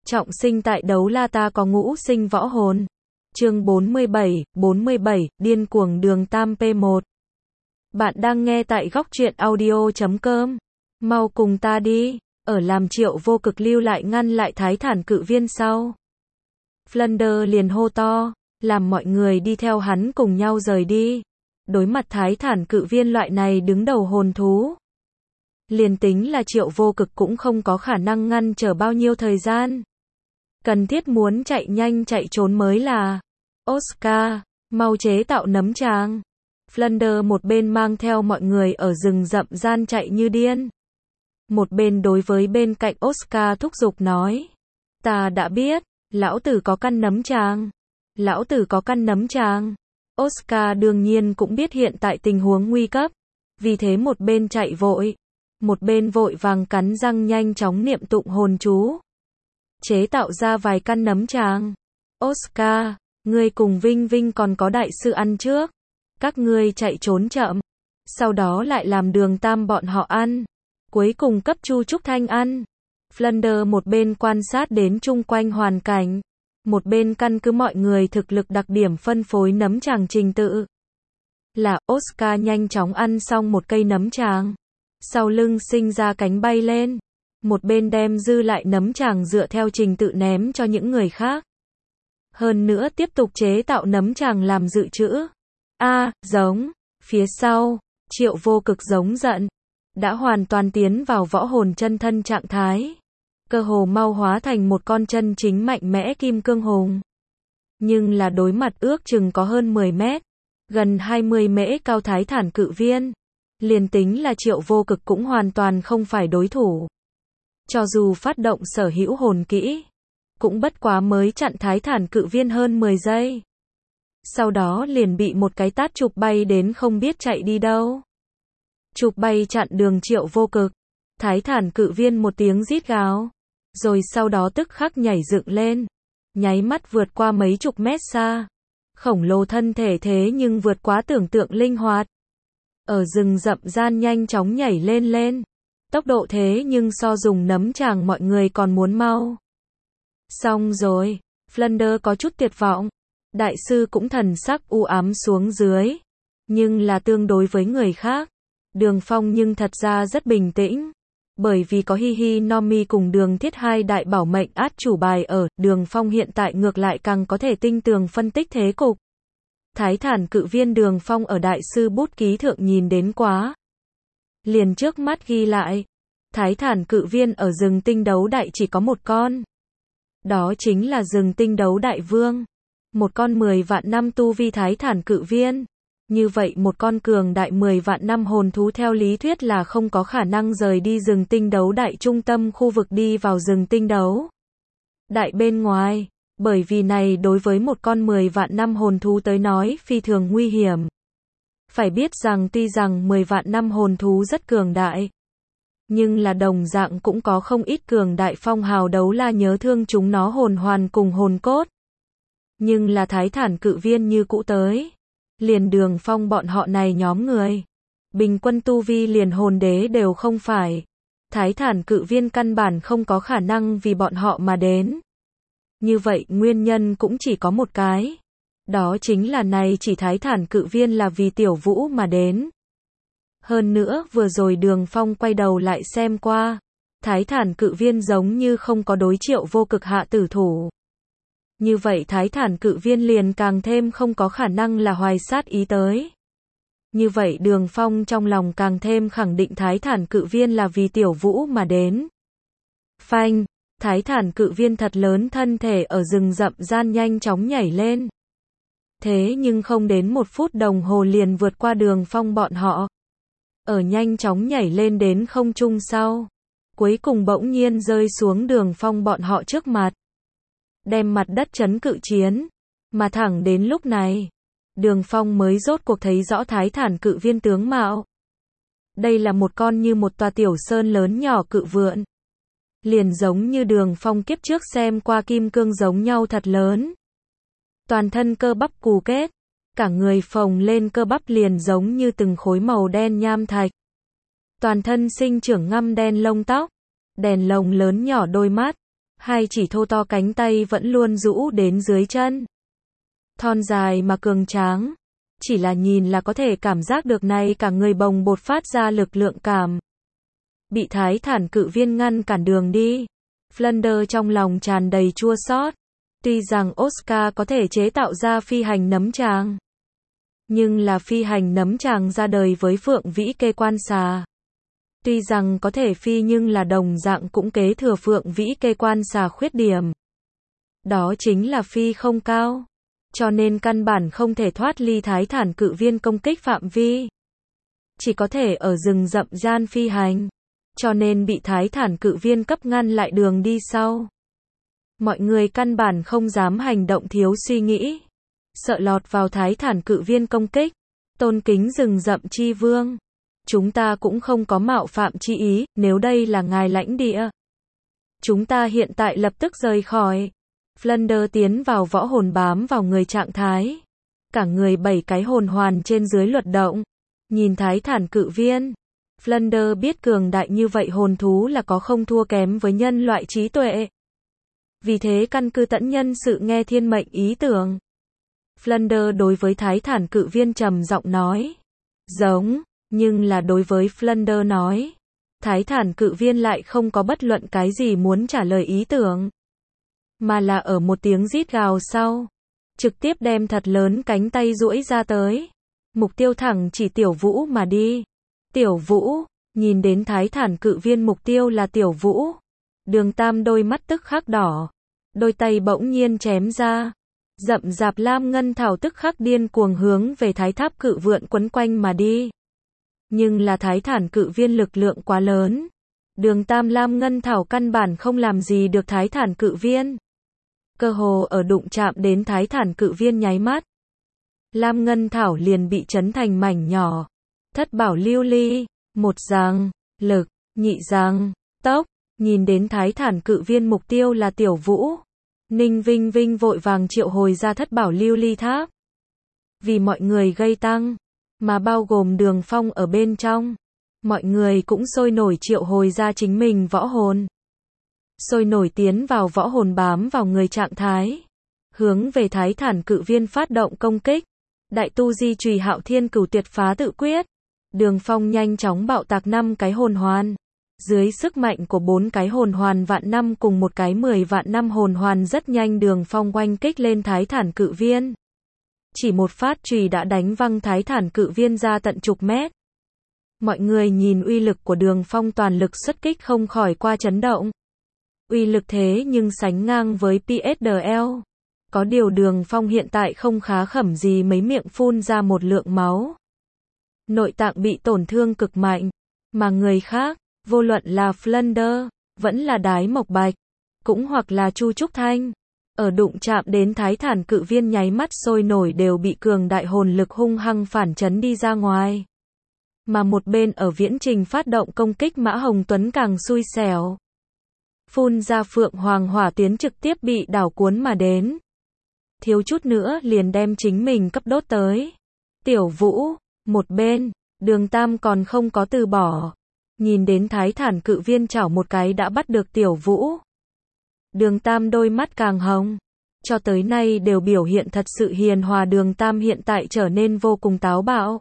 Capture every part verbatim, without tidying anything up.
Trọng sinh tại đấu la ta có ngũ sinh võ hồn. Chương bốn mươi bảy, bốn mươi bảy, điên cuồng đường tam P một. Bạn đang nghe tại góc truyện audio chấm com. Mau cùng ta đi. Ở làm Triệu Vô Cực lưu lại ngăn lại Thái Thản cự viên sau. Flunder liền hô to, làm mọi người đi theo hắn cùng nhau rời đi. Đối mặt Thái Thản cự viên loại này đứng đầu hồn thú. Liền tính là Triệu Vô Cực cũng không có khả năng ngăn trở bao nhiêu thời gian. Cần thiết muốn chạy nhanh chạy trốn mới là. Oscar, mau chế tạo nấm tràng. Flunder một bên mang theo mọi người ở rừng rậm gian chạy như điên. Một bên đối với bên cạnh Oscar thúc giục nói. Ta đã biết, lão tử có căn nấm tràng. Lão tử có căn nấm tràng. Oscar đương nhiên cũng biết hiện tại tình huống nguy cấp. Vì thế một bên chạy vội. Một bên vội vàng cắn răng nhanh chóng niệm tụng hồn chú. Chế tạo ra vài căn nấm tràng. Oscar, ngươi cùng Vinh Vinh còn có đại sư ăn trước. Các ngươi chạy trốn chậm. Sau đó lại làm đường tam bọn họ ăn. Cuối cùng cấp Chu Trúc Thanh ăn. Flunder một bên quan sát đến chung quanh hoàn cảnh. Một bên căn cứ mọi người thực lực đặc điểm phân phối nấm tràng trình tự. Là Oscar nhanh chóng ăn xong một cây nấm tràng. Sau lưng sinh ra cánh bay lên. Một bên đem dư lại nấm tràng dựa theo trình tự ném cho những người khác. Hơn nữa tiếp tục chế tạo nấm tràng làm dự trữ. A, giống. Phía sau, Triệu Vô Cực giống giận. Đã hoàn toàn tiến vào võ hồn chân thân trạng thái. Cơ hồ mau hóa thành một con chân chính mạnh mẽ kim cương hùng. Nhưng là đối mặt ước chừng có hơn mười mét. Gần hai mươi mễ cao Thái Thản cự viên. Liền tính là Triệu Vô Cực cũng hoàn toàn không phải đối thủ. Cho dù phát động sở hữu hồn kỹ. Cũng bất quá mới chặn Thái Thản cự viên hơn mười giây. Sau đó liền bị một cái tát chụp bay đến không biết chạy đi đâu. Chụp bay chặn đường Triệu Vô Cực. Thái Thản cự viên một tiếng rít gào. Rồi sau đó tức khắc nhảy dựng lên. Nháy mắt vượt qua mấy chục mét xa. Khổng lồ thân thể thế nhưng vượt quá tưởng tượng linh hoạt. Ở rừng rậm gian nhanh chóng nhảy lên lên. Tốc độ thế nhưng so dùng nấm tràng mọi người còn muốn mau. Xong rồi, Flunder có chút tuyệt vọng. Đại sư cũng thần sắc u ám xuống dưới. Nhưng là tương đối với người khác. Đường Phong nhưng thật ra rất bình tĩnh. Bởi vì có Hi Hi No Mi cùng Đường Thiết hai đại bảo mệnh át chủ bài ở, Đường Phong hiện tại ngược lại càng có thể tinh tường phân tích thế cục. Thái Thản cự viên Đường Phong ở đại sư bút ký thượng nhìn đến quá. Liền trước mắt ghi lại. Thái Thản cự viên ở rừng tinh đấu đại chỉ có một con. Đó chính là rừng tinh đấu đại vương. Một con mười vạn năm tu vi Thái Thản cự viên. Như vậy một con cường đại mười vạn năm hồn thú theo lý thuyết là không có khả năng rời đi rừng tinh đấu đại trung tâm khu vực đi vào rừng tinh đấu đại bên ngoài. Bởi vì này đối với một con mười vạn năm hồn thú tới nói phi thường nguy hiểm. Phải biết rằng tuy rằng mười vạn năm hồn thú rất cường đại. Nhưng là đồng dạng cũng có không ít cường đại phong hào đấu la nhớ thương chúng nó hồn hoàn cùng hồn cốt. Nhưng là Thái Thản cự viên như cũ tới. Liền Đường Phong bọn họ này nhóm người. Bình quân tu vi liền hồn đế đều không phải. Thái Thản cự viên căn bản không có khả năng vì bọn họ mà đến. Như vậy nguyên nhân cũng chỉ có một cái. Đó chính là này chỉ Thái Thản cự viên là vì Tiểu Vũ mà đến. Hơn nữa vừa rồi Đường Phong quay đầu lại xem qua. Thái Thản cự viên giống như không có đối Triệu Vô Cực hạ tử thủ. Như vậy Thái Thản cự viên liền càng thêm không có khả năng là hoài sát ý tới. Như vậy Đường Phong trong lòng càng thêm khẳng định Thái Thản cự viên là vì Tiểu Vũ mà đến. Phanh, Thái Thản cự viên thật lớn thân thể ở rừng rậm gian nhanh chóng nhảy lên. Thế nhưng không đến một phút đồng hồ liền vượt qua Đường Phong bọn họ. Ở nhanh chóng nhảy lên đến không trung sau. Cuối cùng bỗng nhiên rơi xuống Đường Phong bọn họ trước mặt. Đem mặt đất chấn cự chiến. Mà thẳng đến lúc này. Đường Phong mới rốt cuộc thấy rõ Thái Thản cự viên tướng mạo. Đây là một con như một tòa tiểu sơn lớn nhỏ cự vượn. Liền giống như Đường Phong kiếp trước xem qua kim cương giống nhau thật lớn. Toàn thân cơ bắp cù kết. Cả người phồng lên cơ bắp liền giống như từng khối màu đen nham thạch. Toàn thân sinh trưởng ngăm đen lông tóc. Đèn lồng lớn nhỏ đôi mắt. Hai chỉ thô to cánh tay vẫn luôn rũ đến dưới chân. Thon dài mà cường tráng. Chỉ là nhìn là có thể cảm giác được này cả người bồng bột phát ra lực lượng cảm. Bị Thái Thản cự viên ngăn cản đường đi. Flounder trong lòng tràn đầy chua xót. Tuy rằng Oscar có thể chế tạo ra phi hành nấm tràng. Nhưng là phi hành nấm tràng ra đời với Phượng Vĩ Kê Quan Xà. Tuy rằng có thể phi nhưng là đồng dạng cũng kế thừa Phượng Vĩ Kê Quan Xà khuyết điểm. Đó chính là phi không cao. Cho nên căn bản không thể thoát ly Thái Thản cự viên công kích phạm vi. Chỉ có thể ở rừng rậm gian phi hành. Cho nên bị Thái Thản cự viên cấp ngăn lại đường đi sau. Mọi người căn bản không dám hành động thiếu suy nghĩ. Sợ lọt vào Thái Thản cự viên công kích. Tôn kính rừng rậm chi vương. Chúng ta cũng không có mạo phạm chi ý, nếu đây là ngài lãnh địa. Chúng ta hiện tại lập tức rời khỏi. Flounder tiến vào võ hồn bám vào người trạng thái. Cả người bảy cái hồn hoàn trên dưới luật động. Nhìn Thái Thản cự viên. Flounder biết cường đại như vậy hồn thú là có không thua kém với nhân loại trí tuệ. Vì thế căn cứ tẫn nhân sự nghe thiên mệnh ý tưởng. Flounder đối với Thái Thản cự viên trầm giọng nói. Giống, nhưng là đối với Flounder nói. Thái Thản cự viên lại không có bất luận cái gì muốn trả lời ý tưởng. Mà là ở một tiếng rít gào sau. Trực tiếp đem thật lớn cánh tay duỗi ra tới. Mục tiêu thẳng chỉ Tiểu Vũ mà đi. Tiểu Vũ, nhìn đến Thái Thản cự viên mục tiêu là Tiểu Vũ. Đường Tam đôi mắt tức khắc đỏ. Đôi tay bỗng nhiên chém ra. Rậm rạp lam ngân thảo tức khắc điên cuồng hướng về Thái Tháp cự vượn quấn quanh mà đi. Nhưng là Thái Thản cự viên lực lượng quá lớn. Đường Tam lam ngân thảo căn bản không làm gì được Thái Thản cự viên. Cơ hồ ở đụng chạm đến Thái Thản cự viên nháy mắt. Lam ngân thảo liền bị chấn thành mảnh nhỏ. Thất bảo lưu ly, một giang, lực, nhị giang, tốc, nhìn đến Thái Thản cự viên mục tiêu là Tiểu Vũ. Ninh Vinh Vinh vội vàng triệu hồi ra thất bảo lưu ly tháp. Vì mọi người gây tăng, mà bao gồm Đường Phong ở bên trong. Mọi người cũng sôi nổi triệu hồi ra chính mình võ hồn. Sôi nổi tiến vào võ hồn bám vào người trạng thái. Hướng về Thái Thản cự viên phát động công kích. Đại tu di chùy Hạo Thiên Cửu tuyệt phá tự quyết. Đường Phong nhanh chóng bạo tạc năm cái hồn hoàn. Dưới sức mạnh của bốn cái hồn hoàn vạn năm cùng một cái mười vạn năm hồn hoàn rất nhanh Đường Phong oanh kích lên Thái Thản cự viên. Chỉ một phát chùy đã đánh văng Thái Thản cự viên ra tận chục mét. Mọi người nhìn uy lực của Đường Phong toàn lực xuất kích không khỏi qua chấn động. Uy lực thế nhưng sánh ngang với pê ét đê lờ. Có điều Đường Phong hiện tại không khá khẩm gì mấy miệng phun ra một lượng máu. Nội tạng bị tổn thương cực mạnh. Mà người khác, vô luận là Flounder, vẫn là Đái Mộc Bạch, cũng hoặc là Chu Trúc Thanh. Ở đụng chạm đến Thái Thản cự viên nháy mắt sôi nổi đều bị cường đại hồn lực hung hăng phản chấn đi ra ngoài. Mà một bên ở viễn trình phát động công kích Mã Hồng Tuấn càng xui xẻo. Phun ra phượng hoàng hỏa tiến trực tiếp bị đảo cuốn mà đến. Thiếu chút nữa liền đem chính mình cấp đốt tới. Tiểu Vũ, một bên, Đường Tam còn không có từ bỏ. Nhìn đến Thái Thản cự viên chảo một cái đã bắt được Tiểu Vũ. Đường Tam đôi mắt càng hồng. Cho tới nay đều biểu hiện thật sự hiền hòa, Đường Tam hiện tại trở nên vô cùng táo bạo.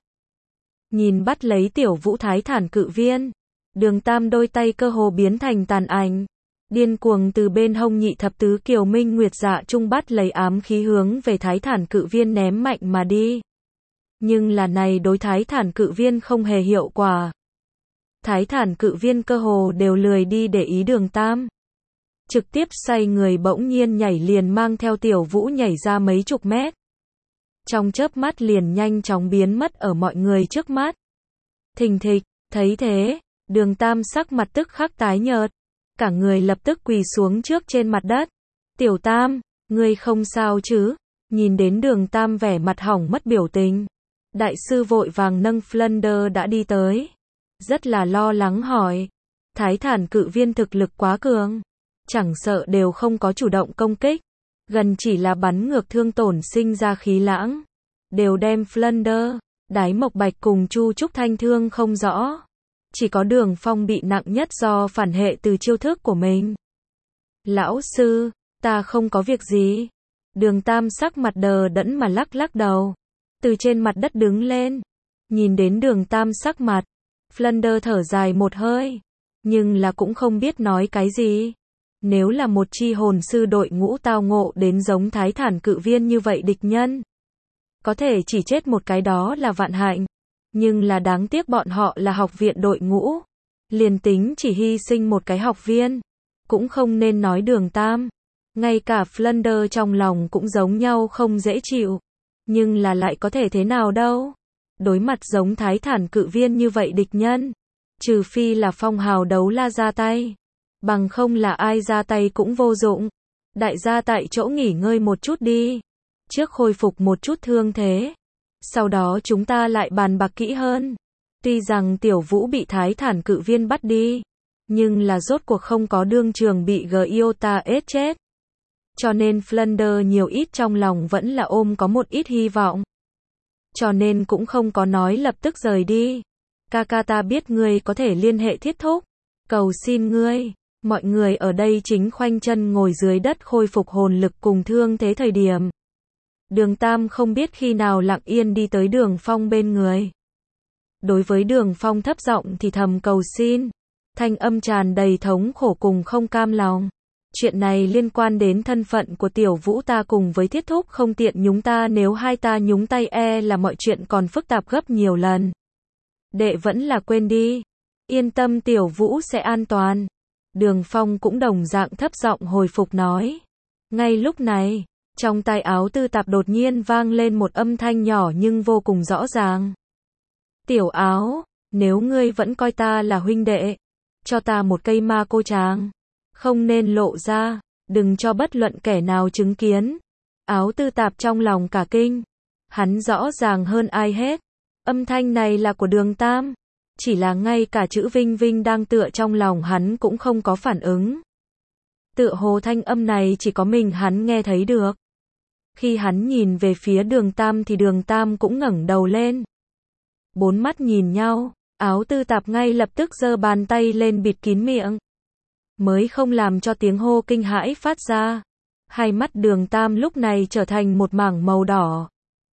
Nhìn bắt lấy Tiểu Vũ Thái Thản cự viên. Đường Tam đôi tay cơ hồ biến thành tàn ảnh. Điên cuồng từ bên hông nhị thập tứ kiều minh nguyệt dạ trung bắt lấy ám khí hướng về Thái Thản cự viên ném mạnh mà đi. Nhưng là này đối Thái Thản cự viên không hề hiệu quả. Thái Thản cự viên cơ hồ đều lười đi để ý Đường Tam. Trực tiếp xoay người bỗng nhiên nhảy liền mang theo Tiểu Vũ nhảy ra mấy chục mét. Trong chớp mắt liền nhanh chóng biến mất ở mọi người trước mắt. Thình thịch, thấy thế, Đường Tam sắc mặt tức khắc tái nhợt. Cả người lập tức quỳ xuống trước trên mặt đất. Tiểu Tam, ngươi không sao chứ? Nhìn đến Đường Tam vẻ mặt hỏng mất biểu tình. Đại sư vội vàng nâng Flounder đã đi tới. Rất là lo lắng hỏi. Thái Thản cự viên thực lực quá cường. Chẳng sợ đều không có chủ động công kích. Gần chỉ là bắn ngược thương tổn sinh ra khí lãng. Đều đem Flounder, Đái Mộc Bạch cùng Chu Trúc Thanh thương không rõ. Chỉ có Đường Phong bị nặng nhất do phản hệ từ chiêu thức của mình. Lão sư, ta không có việc gì. Đường Tam sắc mặt đờ đẫn mà lắc lắc đầu. Từ trên mặt đất đứng lên. Nhìn đến Đường Tam sắc mặt. Flunder thở dài một hơi. Nhưng là cũng không biết nói cái gì. Nếu là một chi hồn sư đội ngũ tao ngộ đến giống Thái Thản Cự Viên như vậy địch nhân. Có thể chỉ chết một cái đó là vạn hạnh. Nhưng là đáng tiếc bọn họ là học viện đội ngũ. Liền tính chỉ hy sinh một cái học viên. Cũng không nên nói Đường Tam. Ngay cả Flunder trong lòng cũng giống nhau không dễ chịu. Nhưng là lại có thể thế nào đâu. Đối mặt giống Thái Thản Cự Viên như vậy địch nhân. Trừ phi là phong hào đấu la ra tay. Bằng không là ai ra tay cũng vô dụng. Đại gia tại chỗ nghỉ ngơi một chút đi. Trước khôi phục một chút thương thế. Sau đó chúng ta lại bàn bạc kỹ hơn. Tuy rằng Tiểu Vũ bị Thái Thản Cự Viên bắt đi. Nhưng là rốt cuộc không có đương trường bị Giota ết chết. Cho nên Flunder nhiều ít trong lòng vẫn là ôm có một ít hy vọng. Cho nên cũng không có nói lập tức rời đi. Kaka ta biết ngươi có thể liên hệ Thiết Thúc. Cầu xin ngươi. Mọi người ở đây chính khoanh chân ngồi dưới đất khôi phục hồn lực cùng thương thế thời điểm. Đường Tam không biết khi nào lặng yên đi tới Đường Phong bên người. Đối với Đường Phong thấp giọng thì thầm cầu xin. Thanh âm tràn đầy thống khổ cùng không cam lòng. Chuyện này liên quan đến thân phận của Tiểu Vũ, ta cùng với Thiết Thúc không tiện nhúng ta, nếu hai ta nhúng tay e là mọi chuyện còn phức tạp gấp nhiều lần. Đệ vẫn là quên đi. Yên tâm, Tiểu Vũ sẽ an toàn. Đường Phong cũng đồng dạng thấp giọng hồi phục nói. Ngay lúc này, trong tai Áo Tư Tạp đột nhiên vang lên một âm thanh nhỏ nhưng vô cùng rõ ràng. Tiểu Áo, nếu ngươi vẫn coi ta là huynh đệ, cho ta một cây ma cô tràng. Không nên lộ ra, đừng cho bất luận kẻ nào chứng kiến. Áo Tư Tạp trong lòng cả kinh. Hắn rõ ràng hơn ai hết. Âm thanh này là của Đường Tam. Chỉ là ngay cả chữ Vinh Vinh đang tựa trong lòng hắn cũng không có phản ứng. Tựa hồ thanh âm này chỉ có mình hắn nghe thấy được. Khi hắn nhìn về phía Đường Tam thì Đường Tam cũng ngẩng đầu lên. Bốn mắt nhìn nhau, Áo Tư Tạp ngay lập tức giơ bàn tay lên bịt kín miệng. Mới không làm cho tiếng hô kinh hãi phát ra. Hai mắt Đường Tam lúc này trở thành một mảng màu đỏ.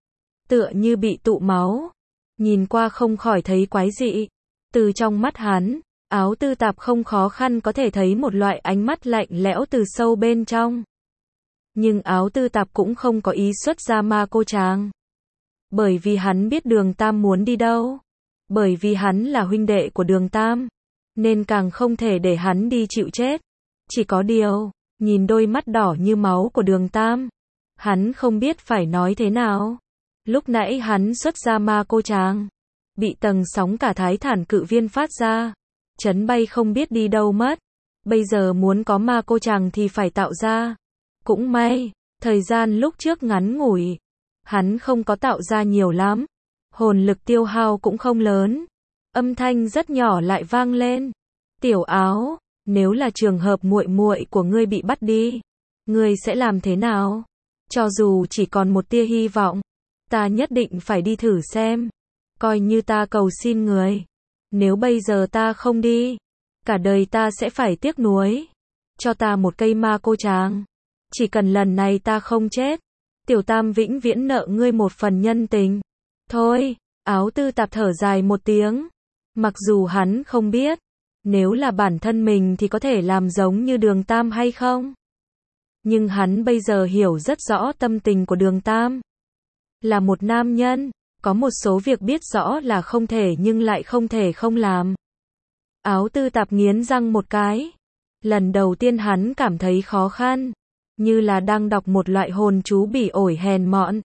Tựa như bị tụ máu. Nhìn qua không khỏi thấy quái dị. Từ trong mắt hắn, Áo Tư Tạp không khó khăn có thể thấy một loại ánh mắt lạnh lẽo từ sâu bên trong. Nhưng Áo Tư Tạp cũng không có ý xuất ra ma cô tràng. Bởi vì hắn biết Đường Tam muốn đi đâu. Bởi vì hắn là huynh đệ của Đường Tam. Nên càng không thể để hắn đi chịu chết. Chỉ có điều, nhìn đôi mắt đỏ như máu của Đường Tam. Hắn không biết phải nói thế nào. Lúc nãy hắn xuất ra ma cô tràng. Bị tầng sóng cả Thái Thản Cự Viên phát ra. Chấn bay không biết đi đâu mất. Bây giờ muốn có ma cô tràng thì phải tạo ra. Cũng may, thời gian lúc trước ngắn ngủi. Hắn không có tạo ra nhiều lắm. Hồn lực tiêu hao cũng không lớn. Âm thanh rất nhỏ lại vang lên. Tiểu Áo, nếu là trường hợp muội muội của ngươi bị bắt đi, ngươi sẽ làm thế nào? Cho dù chỉ còn một tia hy vọng, ta nhất định phải đi thử xem. Coi như ta cầu xin người. Nếu bây giờ ta không đi, cả đời ta sẽ phải tiếc nuối. Cho ta một cây ma cô tràng. Chỉ cần lần này ta không chết, Tiểu Tam vĩnh viễn nợ ngươi một phần nhân tình. Thôi, Áo Tư Tạp thở dài một tiếng. Mặc dù hắn không biết, nếu là bản thân mình thì có thể làm giống như Đường Tam hay không. Nhưng hắn bây giờ hiểu rất rõ tâm tình của Đường Tam. Là một nam nhân, có một số việc biết rõ là không thể nhưng lại không thể không làm. Áo Tư Tạp nghiến răng một cái. Lần đầu tiên hắn cảm thấy khó khăn, như là đang đọc một loại hồn chú bỉ ổi hèn mọn.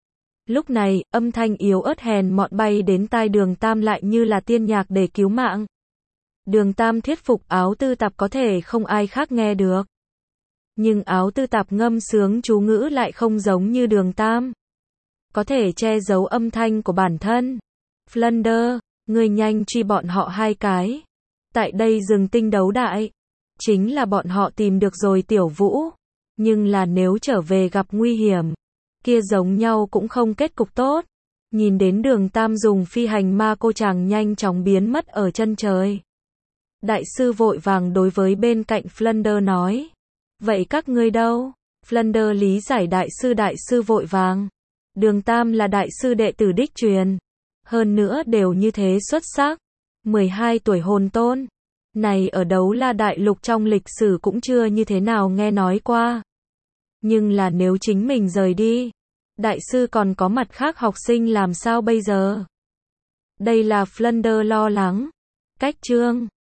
Lúc này, âm thanh yếu ớt hèn mọn bay đến tai Đường Tam lại như là tiên nhạc để cứu mạng. Đường Tam thuyết phục Áo Tư Tạp có thể không ai khác nghe được. Nhưng Áo Tư Tạp ngâm sướng chú ngữ lại không giống như Đường Tam. Có thể che giấu âm thanh của bản thân. Flunder, ngươi nhanh truy bọn họ hai cái. Tại đây rừng tinh đấu đại. Chính là bọn họ tìm được rồi Tiểu Vũ. Nhưng là nếu trở về gặp nguy hiểm, kia giống nhau cũng không kết cục tốt. Nhìn đến Đường Tam dùng phi hành ma cô tràng nhanh chóng biến mất ở chân trời. Đại sư vội vàng đối với bên cạnh Flunder nói. Vậy các ngươi đâu? Flander lý giải đại sư đại sư vội vàng. Đường Tam là đại sư đệ tử đích truyền. Hơn nữa đều như thế xuất sắc. mười hai tuổi hồn tôn. Này ở Đấu La Đại Lục trong lịch sử cũng chưa như thế nào nghe nói qua. Nhưng là nếu chính mình rời đi, đại sư còn có mặt khác học sinh làm sao bây giờ? Đây là Flander lo lắng. Cách chương